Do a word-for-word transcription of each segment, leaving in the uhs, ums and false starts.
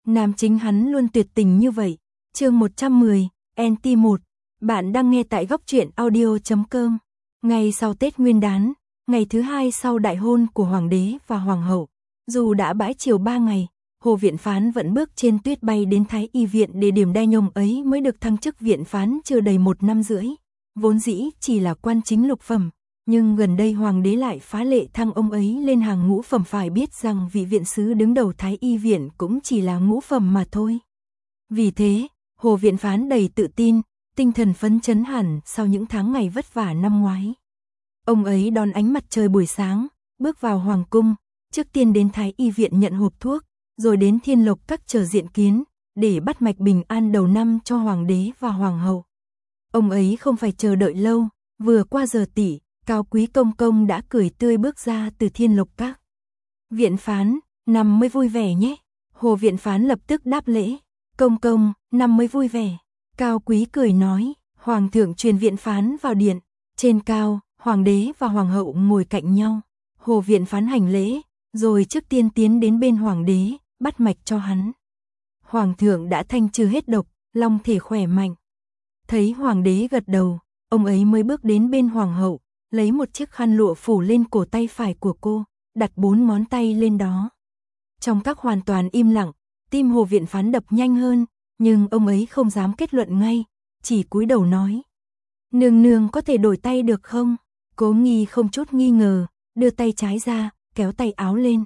Nam chính hắn luôn tuyệt tình như vậy. Chương một trăm mười, en tê một. Bạn đang nghe tại góc truyện audio chấm com. Ngày sau Tết Nguyên đán, ngày thứ hai sau đại hôn của hoàng đế và hoàng hậu, dù đã bãi triều ba ngày, Hồ Viện Phán vẫn bước trên tuyết bay đến Thái Y viện để điểm đai nhông ấy mới được thăng chức viện phán chưa đầy một năm rưỡi. Vốn dĩ chỉ là quan chính lục phẩm, nhưng gần đây hoàng đế lại phá lệ thăng ông ấy lên hàng ngũ phẩm, phải biết rằng vị viện sứ đứng đầu Thái Y viện cũng chỉ là ngũ phẩm mà thôi. Vì thế, Hồ Viện Phán đầy tự tin, tinh thần phấn chấn hẳn sau những tháng ngày vất vả năm ngoái. Ông ấy đón ánh mặt trời buổi sáng, bước vào hoàng cung, trước tiên đến Thái Y viện nhận hộp thuốc, rồi đến Thiên Lộc Các chờ diện kiến, để bắt mạch bình an đầu năm cho hoàng đế và hoàng hậu. Ông ấy không phải chờ đợi lâu, vừa qua giờ tỉ, Cao Quý công công đã cười tươi bước ra từ Thiên Lộc Các. Viện phán, năm mới vui vẻ nhé. Hồ Viện Phán lập tức đáp lễ. Công công, năm mới vui vẻ. Cao Quý cười nói, hoàng thượng truyền viện phán vào điện. Trên cao, hoàng đế và hoàng hậu ngồi cạnh nhau. Hồ Viện Phán hành lễ, rồi trước tiên tiến đến bên hoàng đế, bắt mạch cho hắn. Hoàng thượng đã thanh trừ hết độc, long thể khỏe mạnh. Thấy hoàng đế gật đầu, ông ấy mới bước đến bên hoàng hậu, lấy một chiếc khăn lụa phủ lên cổ tay phải của cô, đặt bốn ngón tay lên đó. Trong các hoàn toàn im lặng, tim Hồ Viện Phán đập nhanh hơn, nhưng ông ấy không dám kết luận ngay, chỉ cúi đầu nói. Nương nương có thể đổi tay được không? Cố Nghi không chút nghi ngờ, đưa tay trái ra, kéo tay áo lên.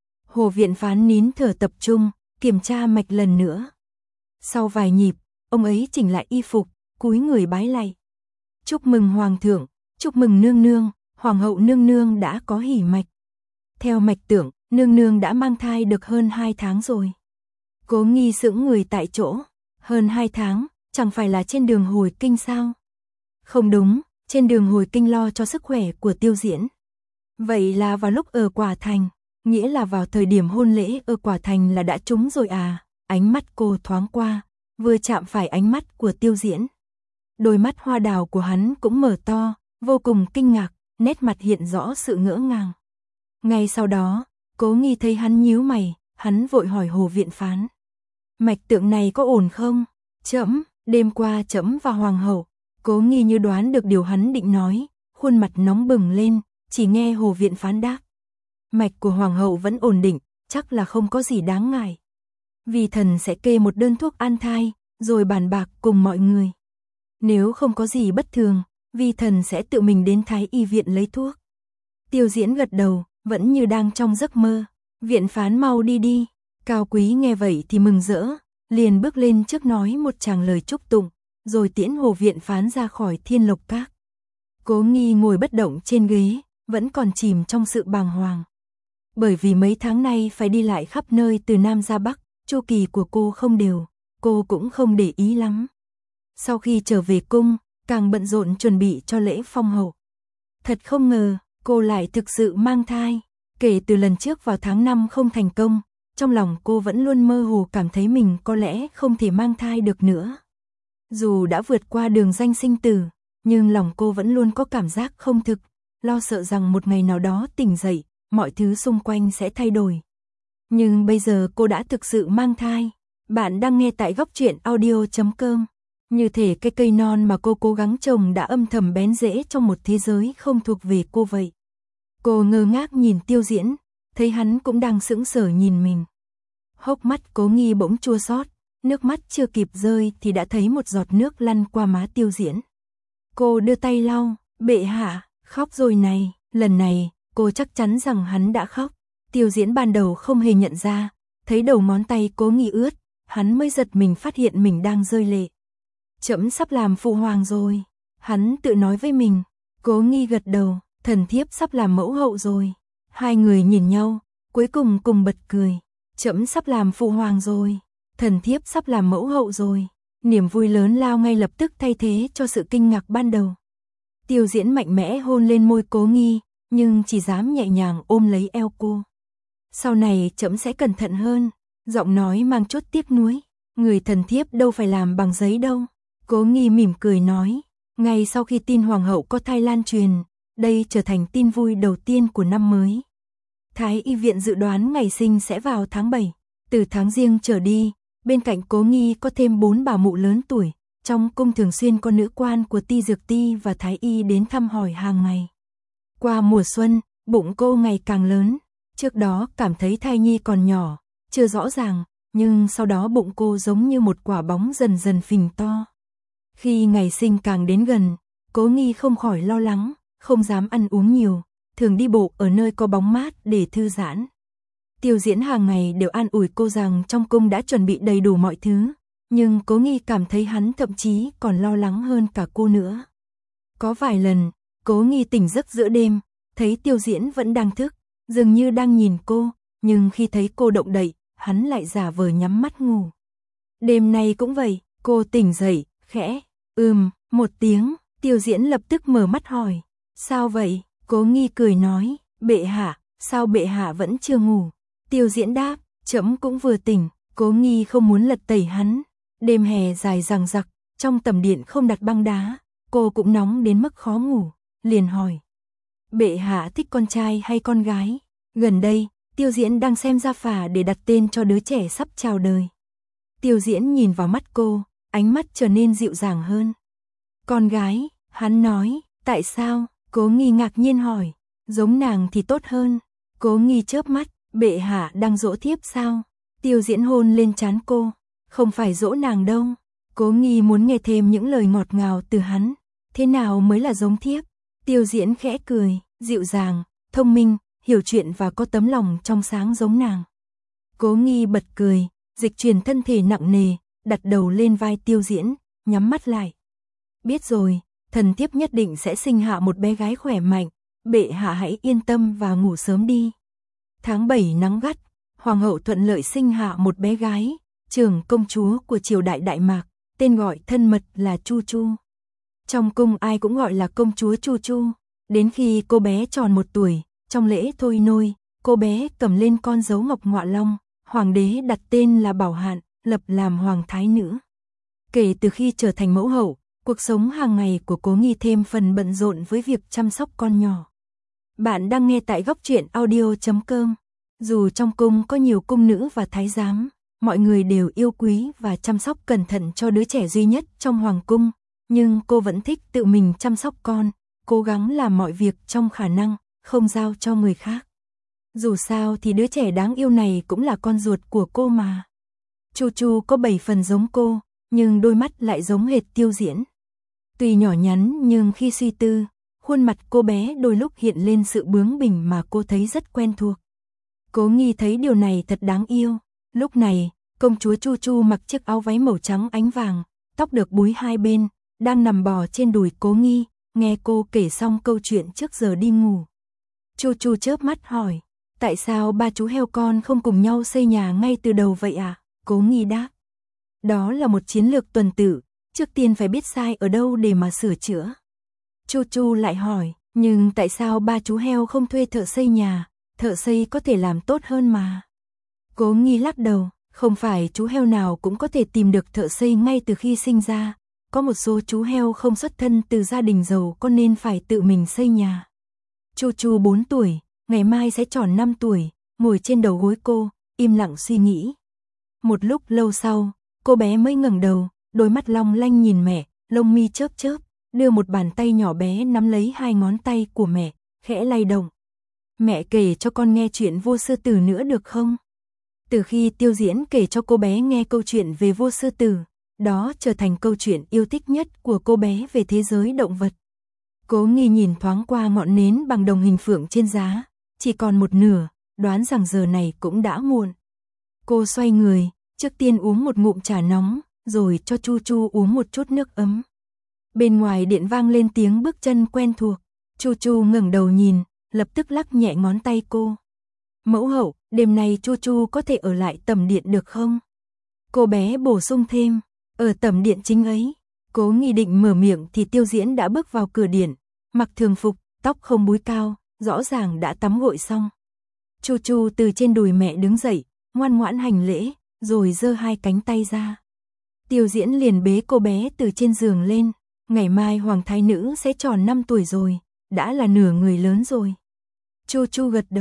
Hồ Viện Phán nín thở tập trung, kiểm tra mạch lần nữa. Sau vài nhịp, ông ấy chỉnh lại y phục, cúi người bái lạy. Chúc mừng hoàng thượng, chúc mừng nương nương, hoàng hậu nương nương đã có hỉ mạch. Theo mạch tưởng, nương nương đã mang thai được hơn hai tháng rồi. Cố Nghi sững người tại chỗ, hơn hai tháng, chẳng phải là trên đường hồi kinh sao? Không đúng, trên đường hồi kinh lo cho sức khỏe của Tiêu Diễn. Vậy là vào lúc ở Quả Thành, nghĩa là vào thời điểm hôn lễ ở Quả Thành là đã trúng rồi à? Ánh mắt cô thoáng qua, vừa chạm phải ánh mắt của Tiêu Diễn. Đôi mắt hoa đào của hắn cũng mở to, vô cùng kinh ngạc, nét mặt hiện rõ sự ngỡ ngàng. Ngay sau đó, Cố Nghi thấy hắn nhíu mày, hắn vội hỏi Hồ Viện Phán. Mạch tượng này có ổn không? Trẫm, đêm qua trẫm và hoàng hậu. Cố Nghi như đoán được điều hắn định nói, khuôn mặt nóng bừng lên, chỉ nghe Hồ Viện Phán đáp. Mạch của hoàng hậu vẫn ổn định, chắc là không có gì đáng ngại. Vi thần sẽ kê một đơn thuốc an thai, rồi bàn bạc cùng mọi người. Nếu không có gì bất thường, Vi thần sẽ tự mình đến Thái Y viện lấy thuốc. Tiêu Diễn gật đầu, vẫn như đang trong giấc mơ. Viện phán mau đi đi. Cao Quý nghe vậy thì mừng rỡ, liền bước lên trước nói một tràng lời chúc tụng, rồi tiễn Hồ Viện Phán ra khỏi Thiên Lộc Các. Cố Nghi ngồi bất động trên ghế, vẫn còn chìm trong sự bàng hoàng. Bởi vì mấy tháng nay phải đi lại khắp nơi từ Nam ra Bắc, chu kỳ của cô không đều, cô cũng không để ý lắm. Sau khi trở về cung, càng bận rộn chuẩn bị cho lễ phong hậu. Thật không ngờ, cô lại thực sự mang thai. Kể từ lần trước vào tháng năm không thành công, trong lòng cô vẫn luôn mơ hồ cảm thấy mình có lẽ không thể mang thai được nữa. Dù đã vượt qua đường ranh sinh tử, nhưng lòng cô vẫn luôn có cảm giác không thực, lo sợ rằng một ngày nào đó tỉnh dậy, mọi thứ xung quanh sẽ thay đổi. Nhưng bây giờ cô đã thực sự mang thai. Bạn đang nghe tại góc truyện audio chấm com. Như thể cây cây non mà cô cố gắng trồng đã âm thầm bén rễ trong một thế giới không thuộc về cô vậy. Cô ngơ ngác nhìn Tiêu Diễn, thấy hắn cũng đang sững sờ nhìn mình. Hốc mắt Cố Nghi bỗng chua xót, nước mắt chưa kịp rơi thì đã thấy một giọt nước lăn qua má Tiêu Diễn. Cô đưa tay lau, bệ hạ, khóc rồi này. Lần này, cô chắc chắn rằng hắn đã khóc. Tiêu Diễn ban đầu không hề nhận ra, thấy đầu ngón tay Cố Nghi ướt, hắn mới giật mình phát hiện mình đang rơi lệ. Trẫm sắp làm phụ hoàng rồi, hắn tự nói với mình. Cố Nghi gật đầu, thần thiếp sắp làm mẫu hậu rồi. Hai người nhìn nhau, cuối cùng cùng bật cười. Trẫm sắp làm phụ hoàng rồi, thần thiếp sắp làm mẫu hậu rồi. Niềm vui lớn lao ngay lập tức thay thế cho sự kinh ngạc ban đầu. Tiêu Diễn mạnh mẽ hôn lên môi Cố Nghi, nhưng chỉ dám nhẹ nhàng ôm lấy eo cô. Sau này trẫm sẽ cẩn thận hơn, giọng nói mang chút tiếc nuối. Người thần thiếp đâu phải làm bằng giấy đâu. Cố Nghi mỉm cười nói, ngay sau khi tin hoàng hậu có thai lan truyền, đây trở thành tin vui đầu tiên của năm mới. Thái Y viện dự đoán ngày sinh sẽ vào tháng bảy. Từ tháng Giêng trở đi, bên cạnh Cố Nghi có thêm bốn bà mụ lớn tuổi, trong cung thường xuyên có nữ quan của Ti Dược Ti và Thái Y đến thăm hỏi hàng ngày. Qua mùa xuân, bụng cô ngày càng lớn, trước đó cảm thấy thai nhi còn nhỏ, chưa rõ ràng, nhưng sau đó bụng cô giống như một quả bóng dần dần phình to. Khi ngày sinh càng đến gần, Cố Nghi không khỏi lo lắng, không dám ăn uống nhiều, thường đi bộ ở nơi có bóng mát để thư giãn. Tiêu Diễn hàng ngày đều an ủi cô rằng trong cung đã chuẩn bị đầy đủ mọi thứ, nhưng Cố Nghi cảm thấy hắn thậm chí còn lo lắng hơn cả cô nữa. Có vài lần, Cố Nghi tỉnh giấc giữa đêm, thấy Tiêu Diễn vẫn đang thức, dường như đang nhìn cô, nhưng khi thấy cô động đậy, hắn lại giả vờ nhắm mắt ngủ. Đêm nay cũng vậy, cô tỉnh dậy, khẽ, ừm, một tiếng, Tiêu Diễn lập tức mở mắt hỏi, sao vậy? Cố Nghi cười nói, bệ hạ, sao bệ hạ vẫn chưa ngủ? Tiêu Diễn đáp, trẫm cũng vừa tỉnh. Cố Nghi không muốn lật tẩy hắn. Đêm hè dài dằng dặc, trong tầm điện không đặt băng đá, cô cũng nóng đến mức khó ngủ, liền hỏi, bệ hạ thích con trai hay con gái? Gần đây, Tiêu Diễn đang xem gia phả để đặt tên cho đứa trẻ sắp chào đời. Tiêu Diễn nhìn vào mắt cô, ánh mắt trở nên dịu dàng hơn. Con gái, hắn nói, tại sao? Cố Nghi ngạc nhiên hỏi, giống nàng thì tốt hơn. Cố Nghi chớp mắt, bệ hạ đang dỗ thiếp sao? Tiêu Diễn hôn lên trán cô, không phải dỗ nàng đâu. Cố Nghi muốn nghe thêm những lời ngọt ngào từ hắn, thế nào mới là giống thiếp? Tiêu Diễn khẽ cười, dịu dàng, thông minh, hiểu chuyện và có tấm lòng trong sáng giống nàng. Cố Nghi bật cười, dịch chuyển thân thể nặng nề, đặt đầu lên vai Tiêu Diễn, nhắm mắt lại. Biết rồi, thần thiếp nhất định sẽ sinh hạ một bé gái khỏe mạnh, bệ hạ hãy yên tâm và ngủ sớm đi. Tháng bảy nắng gắt, hoàng hậu thuận lợi sinh hạ một bé gái, trưởng công chúa của triều đại Đại Mạc, tên gọi thân mật là Chu Chu. Trong cung ai cũng gọi là công chúa Chu Chu, đến khi cô bé tròn một tuổi, trong lễ thôi nôi, cô bé cầm lên con dấu ngọc ngọa long, hoàng đế đặt tên là Bảo Hạn, lập làm hoàng thái nữ. Kể từ khi trở thành mẫu hậu, cuộc sống hàng ngày của Cố Nghi thêm phần bận rộn với việc chăm sóc con nhỏ. Bạn đang nghe tại góc truyện audio chấm com. Dù trong cung có nhiều cung nữ và thái giám, mọi người đều yêu quý và chăm sóc cẩn thận cho đứa trẻ duy nhất trong hoàng cung, nhưng cô vẫn thích tự mình chăm sóc con, cố gắng làm mọi việc trong khả năng, không giao cho người khác. Dù sao thì đứa trẻ đáng yêu này cũng là con ruột của cô mà. Chu Chu có bảy phần giống cô, nhưng đôi mắt lại giống hệt Tiêu Diễn. Tuy nhỏ nhắn nhưng khi suy tư, khuôn mặt cô bé đôi lúc hiện lên sự bướng bỉnh mà cô thấy rất quen thuộc. Cố Nghi thấy điều này thật đáng yêu. Lúc này, công chúa Chu Chu mặc chiếc áo váy màu trắng ánh vàng, tóc được búi hai bên, đang nằm bò trên đùi Cố Nghi, nghe cô kể xong câu chuyện trước giờ đi ngủ. Chu Chu chớp mắt hỏi, tại sao ba chú heo con không cùng nhau xây nhà ngay từ đầu vậy à? Cố Nghi đáp, đó là một chiến lược tuần tự, trước tiên phải biết sai ở đâu để mà sửa chữa. Chu Chu lại hỏi, nhưng tại sao ba chú heo không thuê thợ xây nhà, thợ xây có thể làm tốt hơn mà. Cố Nghi lắc đầu, không phải chú heo nào cũng có thể tìm được thợ xây ngay từ khi sinh ra, có một số chú heo không xuất thân từ gia đình giàu có nên phải tự mình xây nhà. Chu Chu bốn tuổi, ngày mai sẽ tròn năm tuổi, ngồi trên đầu gối cô, im lặng suy nghĩ. Một lúc lâu sau, cô bé mới ngẩng đầu, đôi mắt long lanh nhìn mẹ, lông mi chớp chớp, đưa một bàn tay nhỏ bé nắm lấy hai ngón tay của mẹ, khẽ lay động. Mẹ kể cho con nghe chuyện Vua Sư Tử nữa được không? Từ khi Tiêu Diễn kể cho cô bé nghe câu chuyện về Vua Sư Tử, đó trở thành câu chuyện yêu thích nhất của cô bé về thế giới động vật. Cố Nghi nhìn thoáng qua ngọn nến bằng đồng hình phượng trên giá, chỉ còn một nửa, đoán rằng giờ này cũng đã muộn. Cô xoay người, trước tiên uống một ngụm trà nóng, rồi cho Chu Chu uống một chút nước ấm. Bên ngoài điện vang lên tiếng bước chân quen thuộc, Chu Chu ngẩng đầu nhìn, lập tức lắc nhẹ ngón tay cô. Mẫu hậu, đêm nay Chu Chu có thể ở lại tẩm điện được không? Cô bé bổ sung thêm, ở tẩm điện chính ấy. Cố Nghi định mở miệng thì Tiêu Diễn đã bước vào cửa điện, mặc thường phục, tóc không búi cao, rõ ràng đã tắm gội xong. Chu Chu từ trên đùi mẹ đứng dậy, ngoan ngoãn hành lễ, rồi giơ hai cánh tay ra. Tiêu Diễn liền bế cô bé từ trên giường lên, ngày mai hoàng thái nữ sẽ tròn năm tuổi rồi, đã là nửa người lớn rồi. Chu Chu gật đầu,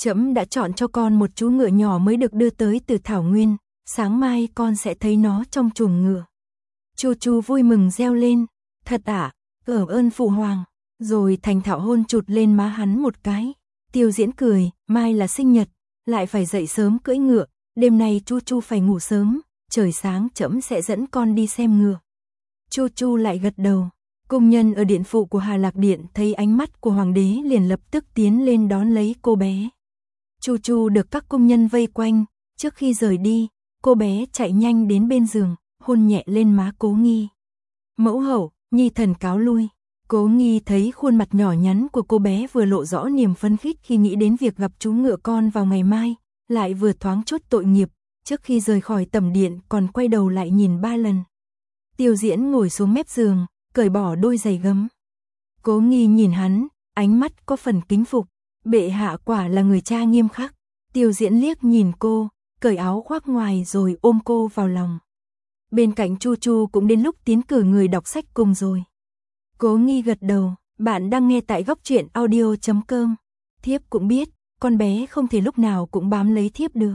Trẫm đã chọn cho con một chú ngựa nhỏ mới được đưa tới từ Thảo Nguyên, sáng mai con sẽ thấy nó trong chuồng ngựa. Chu Chu vui mừng reo lên, thật ạ, à, cảm ơn phụ hoàng, rồi thành thạo hôn chụt lên má hắn một cái. Tiêu Diễn cười, mai là sinh nhật, lại phải dậy sớm cưỡi ngựa, đêm nay Chu Chu phải ngủ sớm, trời sáng trẫm sẽ dẫn con đi xem ngựa. Chu Chu lại gật đầu. Cung nhân ở điện phụ của Hà Lạc Điện thấy ánh mắt của hoàng đế liền lập tức tiến lên đón lấy cô bé. Chu Chu được các cung nhân vây quanh, trước khi rời đi, cô bé chạy nhanh đến bên giường, hôn nhẹ lên má Cố Nghi. Mẫu hậu, nhi thần cáo lui. Cố Nghi thấy khuôn mặt nhỏ nhắn của cô bé vừa lộ rõ niềm phấn khích khi nghĩ đến việc gặp chú ngựa con vào ngày mai, lại vừa thoáng chút tội nghiệp, trước khi rời khỏi tẩm điện còn quay đầu lại nhìn ba lần. Tiêu Diễn ngồi xuống mép giường, cởi bỏ đôi giày gấm. Cố Nghi nhìn hắn, ánh mắt có phần kính phục, bệ hạ quả là người cha nghiêm khắc. Tiêu Diễn liếc nhìn cô, cởi áo khoác ngoài rồi ôm cô vào lòng. Bên cạnh Chu Chu cũng đến lúc tiến cử người đọc sách cùng rồi. Cố Nghi gật đầu, bạn đang nghe tại góc truyện audio chấm com. Thiếp cũng biết, con bé không thể lúc nào cũng bám lấy thiếp được.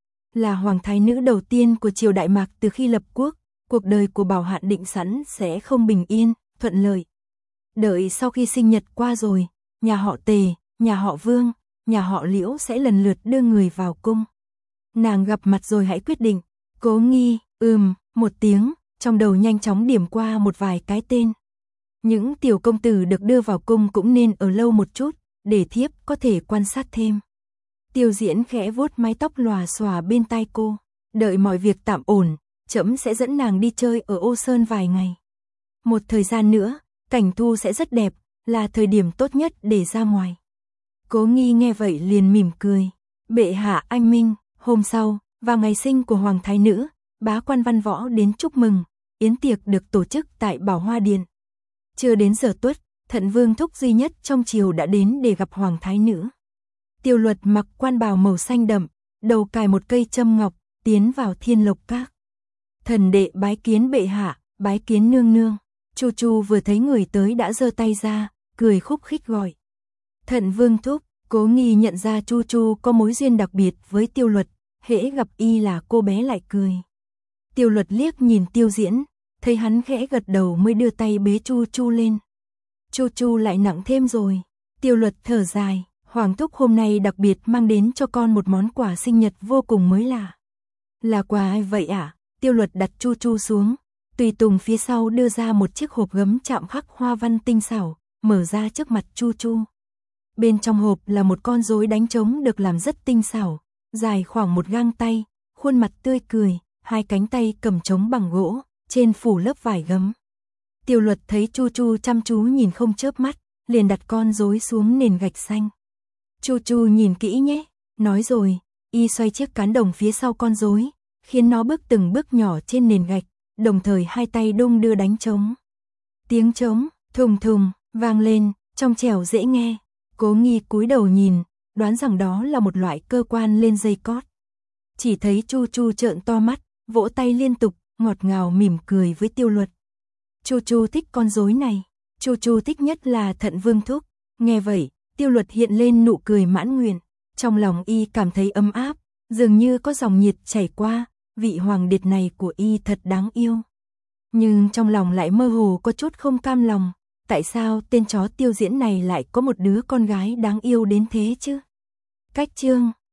Là hoàng thái nữ đầu tiên của triều Đại Mạc từ khi lập quốc, cuộc đời của Bảo Hạn định sẵn sẽ không bình yên, thuận lợi. Đợi sau khi sinh nhật qua rồi, nhà họ Tề, nhà họ Vương, nhà họ Liễu sẽ lần lượt đưa người vào cung. Nàng gặp mặt rồi hãy quyết định. Cố Nghi, ừm, một tiếng, trong đầu nhanh chóng điểm qua một vài cái tên. Những tiểu công tử được đưa vào cung cũng nên ở lâu một chút, để thiếp có thể quan sát thêm. Tiêu Diễn khẽ vuốt mái tóc lòa xòa bên tai cô, đợi mọi việc tạm ổn, trẫm sẽ dẫn nàng đi chơi ở Ô Sơn vài ngày. Một thời gian nữa, cảnh thu sẽ rất đẹp, là thời điểm tốt nhất để ra ngoài. Cố Nghi nghe vậy liền mỉm cười. Bệ hạ anh minh. Hôm sau, vào ngày sinh của hoàng thái nữ, bá quan văn võ đến chúc mừng, yến tiệc được tổ chức tại Bảo Hoa Điện. Chưa đến giờ tuất, Thận Vương thúc duy nhất trong triều đã đến để gặp hoàng thái nữ. Tiêu Luật mặc quan bào màu xanh đậm, đầu cài một cây châm ngọc, tiến vào Thiên Lộc Các. Thần đệ bái kiến bệ hạ, bái kiến nương nương. Chu Chu vừa thấy người tới đã giơ tay ra, cười khúc khích gọi. Thận Vương thúc. Cố Nghi nhận ra Chu Chu có mối duyên đặc biệt với Tiêu Luật, hễ gặp y là cô bé lại cười. Tiêu Luật liếc nhìn Tiêu Diễn, thấy hắn khẽ gật đầu mới đưa tay bế Chu Chu lên. Chu Chu lại nặng thêm rồi. Tiêu Luật thở dài, hoàng thúc hôm nay đặc biệt mang đến cho con một món quà sinh nhật vô cùng mới lạ. Là quà ai vậy ạ? À? Tiêu Luật đặt Chu Chu xuống, tùy tùng phía sau đưa ra một chiếc hộp gấm chạm khắc hoa văn tinh xảo, mở ra trước mặt Chu Chu. Bên trong hộp là một con rối đánh trống được làm rất tinh xảo, dài khoảng một gang tay, khuôn mặt tươi cười, hai cánh tay cầm trống bằng gỗ, trên phủ lớp vải gấm. Tiêu Luật thấy Chu Chu chăm chú nhìn không chớp mắt, liền đặt con rối xuống nền gạch xanh. Chu Chu nhìn kỹ nhé, nói rồi, y xoay chiếc cán đồng phía sau con rối, khiến nó bước từng bước nhỏ trên nền gạch, đồng thời hai tay đung đưa đánh trống. Tiếng trống, thùng thùng, vang lên, trong trẻo dễ nghe. Cố Nghi cúi đầu nhìn, đoán rằng đó là một loại cơ quan lên dây cót. Chỉ thấy Chu Chu trợn to mắt, vỗ tay liên tục, ngọt ngào mỉm cười với Tiêu Luật. Chu Chu thích con rối này, Chu Chu thích nhất là Thận Vương thúc. Nghe vậy, Tiêu Luật hiện lên nụ cười mãn nguyện, trong lòng y cảm thấy ấm áp, dường như có dòng nhiệt chảy qua, vị hoàng điệt này của y thật đáng yêu. Nhưng trong lòng lại mơ hồ có chút không cam lòng. Tại sao tên chó Tiêu Diễn này lại có một đứa con gái đáng yêu đến thế chứ? Cách chương